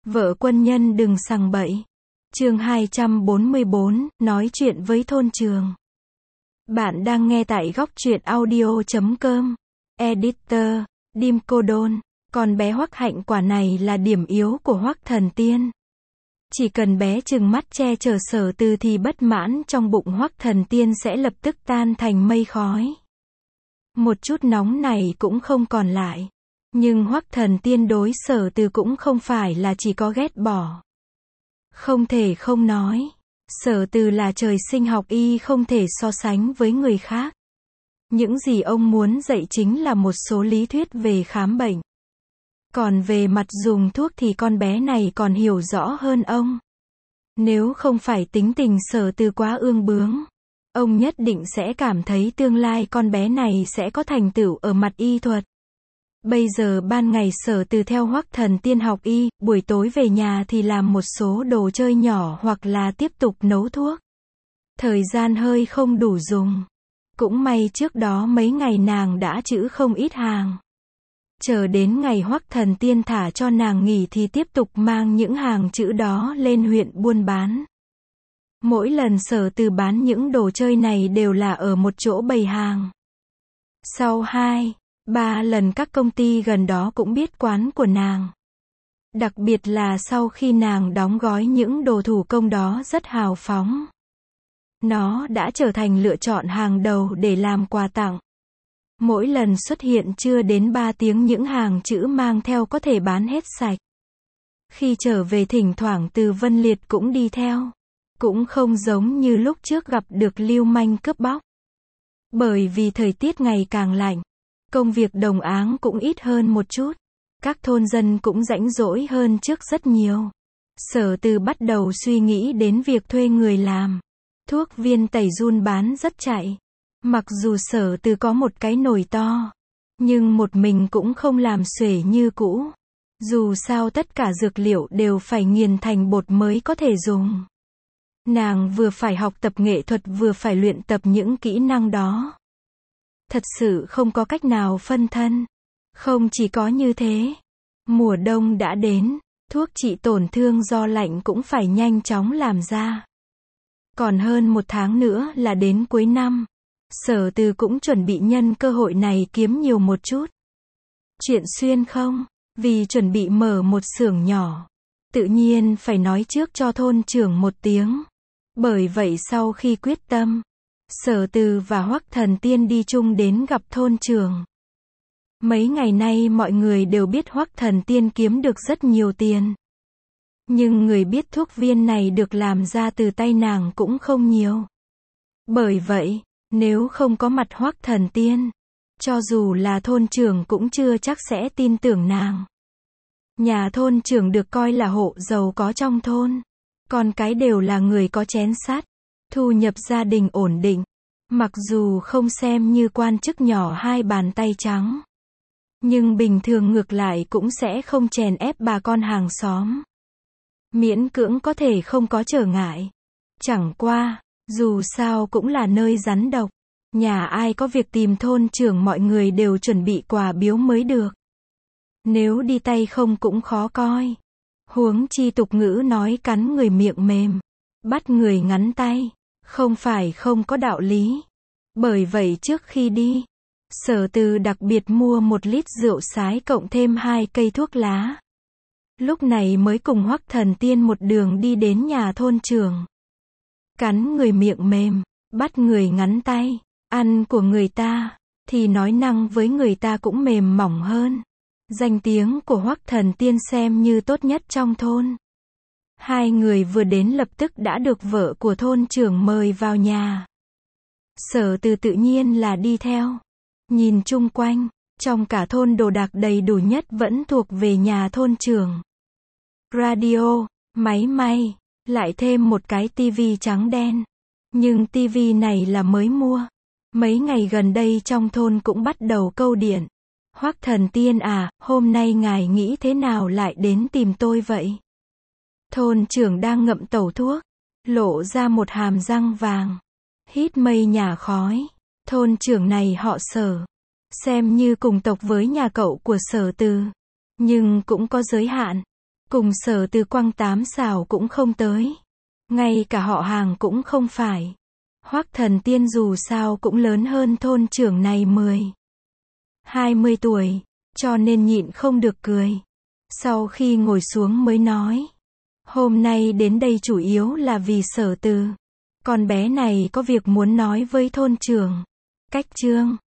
Vợ quân nhân đừng sằng bậy. Chương 244, nói chuyện với thôn trường. Bạn đang nghe tại góc truyện audio.com. Editor, Dim Cô Đôn. Con bé Hoắc Hạnh quả này là điểm yếu của Hoắc Thần Tiên. Chỉ cần bé trừng mắt che chở Sở Từ thì bất mãn trong bụng Hoắc Thần Tiên sẽ lập tức tan thành mây khói. Một chút nóng này cũng không còn lại. Nhưng Hoắc Thần Tiên đối Sở Từ cũng không phải là chỉ có ghét bỏ. Không thể không nói, Sở Từ là trời sinh học y không thể so sánh với người khác. Những gì ông muốn dạy chính là một số lý thuyết về khám bệnh. Còn về mặt dùng thuốc thì con bé này còn hiểu rõ hơn ông. Nếu không phải tính tình Sở Từ quá ương bướng, ông nhất định sẽ cảm thấy tương lai con bé này sẽ có thành tựu ở mặt y thuật. Bây giờ ban ngày Sở Từ theo Hoắc Thần Tiên học y, buổi tối về nhà thì làm một số đồ chơi nhỏ hoặc là tiếp tục nấu thuốc. Thời gian hơi không đủ dùng. Cũng may trước đó mấy ngày nàng đã trữ không ít hàng. Chờ đến ngày Hoắc Thần Tiên thả cho nàng nghỉ thì tiếp tục mang những hàng trữ đó lên huyện buôn bán. Mỗi lần Sở Từ bán những đồ chơi này đều là ở một chỗ bày hàng. Sau 2-3 lần các công ty gần đó cũng biết quán của nàng. Đặc biệt là sau khi nàng đóng gói những đồ thủ công đó rất hào phóng. Nó đã trở thành lựa chọn hàng đầu để làm quà tặng. Mỗi lần xuất hiện chưa đến 3 tiếng những hàng chữ mang theo có thể bán hết sạch. Khi trở về thỉnh thoảng Từ Vân Liệt cũng đi theo. Cũng không giống như lúc trước gặp được lưu manh cướp bóc. Bởi vì thời tiết ngày càng lạnh, công việc đồng áng cũng ít hơn một chút. Các thôn dân cũng rảnh rỗi hơn trước rất nhiều. Sở Từ bắt đầu suy nghĩ đến việc thuê người làm. Thuốc viên tẩy giun bán rất chạy. Mặc dù Sở Từ có một cái nồi to, nhưng một mình cũng không làm xuể như cũ. Dù sao tất cả dược liệu đều phải nghiền thành bột mới có thể dùng. Nàng vừa phải học tập nghệ thuật vừa phải luyện tập những kỹ năng đó. Thật sự không có cách nào phân thân. Không chỉ có như thế. Mùa đông đã đến, thuốc trị tổn thương do lạnh cũng phải nhanh chóng làm ra. Còn hơn 1 tháng nữa là đến cuối năm. Sở Từ cũng chuẩn bị nhân cơ hội này kiếm nhiều một chút. Chuyện xuyên không? Vì chuẩn bị mở một xưởng nhỏ. Tự nhiên phải nói trước cho thôn trưởng một tiếng. Bởi vậy sau khi quyết tâm, Sở Từ và Hoắc Thần Tiên đi chung đến gặp thôn trưởng. Mấy ngày nay mọi người đều biết Hoắc Thần Tiên kiếm được rất nhiều tiền. Nhưng người biết thuốc viên này được làm ra từ tay nàng cũng không nhiều. Bởi vậy, nếu không có mặt Hoắc Thần Tiên, cho dù là thôn trưởng cũng chưa chắc sẽ tin tưởng nàng. Nhà thôn trưởng được coi là hộ giàu có trong thôn. Con cái đều là người có chén sắt, thu nhập gia đình ổn định. Mặc dù không xem như quan chức nhỏ 2 bàn tay trắng, nhưng bình thường ngược lại cũng sẽ không chèn ép bà con hàng xóm. Miễn cưỡng có thể không có trở ngại. Chẳng qua, dù sao cũng là nơi rắn độc. Nhà ai có việc tìm thôn trưởng mọi người đều chuẩn bị quà biếu mới được. Nếu đi tay không cũng khó coi. Huống chi tục ngữ nói cắn người miệng mềm, bắt người ngắn tay. Không phải không có đạo lý. Bởi vậy trước khi đi, Sở Từ đặc biệt mua 1 lít rượu sái cộng thêm 2 cây thuốc lá. Lúc này mới cùng Hoắc Thần Tiên một đường đi đến nhà thôn trưởng. Cắn người miệng mềm, bắt người ngắn tay, ăn của người ta, thì nói năng với người ta cũng mềm mỏng hơn. Danh tiếng của Hoắc Thần Tiên xem như tốt nhất trong thôn. 2 người vừa đến lập tức đã được vợ của thôn trưởng mời vào nhà. Sở Từ tự nhiên là đi theo. Nhìn chung quanh, trong cả thôn đồ đạc đầy đủ nhất vẫn thuộc về nhà thôn trưởng. Radio, máy may, lại thêm một cái tivi trắng đen. Nhưng tivi này là mới mua. Mấy ngày gần đây trong thôn cũng bắt đầu câu điện. Hoắc Thần Tiên à, hôm nay ngài nghĩ thế nào lại đến tìm tôi vậy? Thôn trưởng đang ngậm tẩu thuốc, lộ ra một hàm răng vàng. Hít mây nhà khói. Thôn trưởng này họ Sở. Xem như cùng tộc với nhà cậu của Sở Từ. Nhưng cũng có giới hạn. Cùng Sở Từ quăng 8 xào cũng không tới. Ngay cả họ hàng cũng không phải. Hoắc Thần Tiên dù sao cũng lớn hơn thôn trưởng này 20 tuổi, cho nên nhịn không được cười. Sau khi ngồi xuống mới nói, hôm nay đến đây chủ yếu là vì Sở Từ. Con bé này có việc muốn nói với thôn trưởng. Cách chương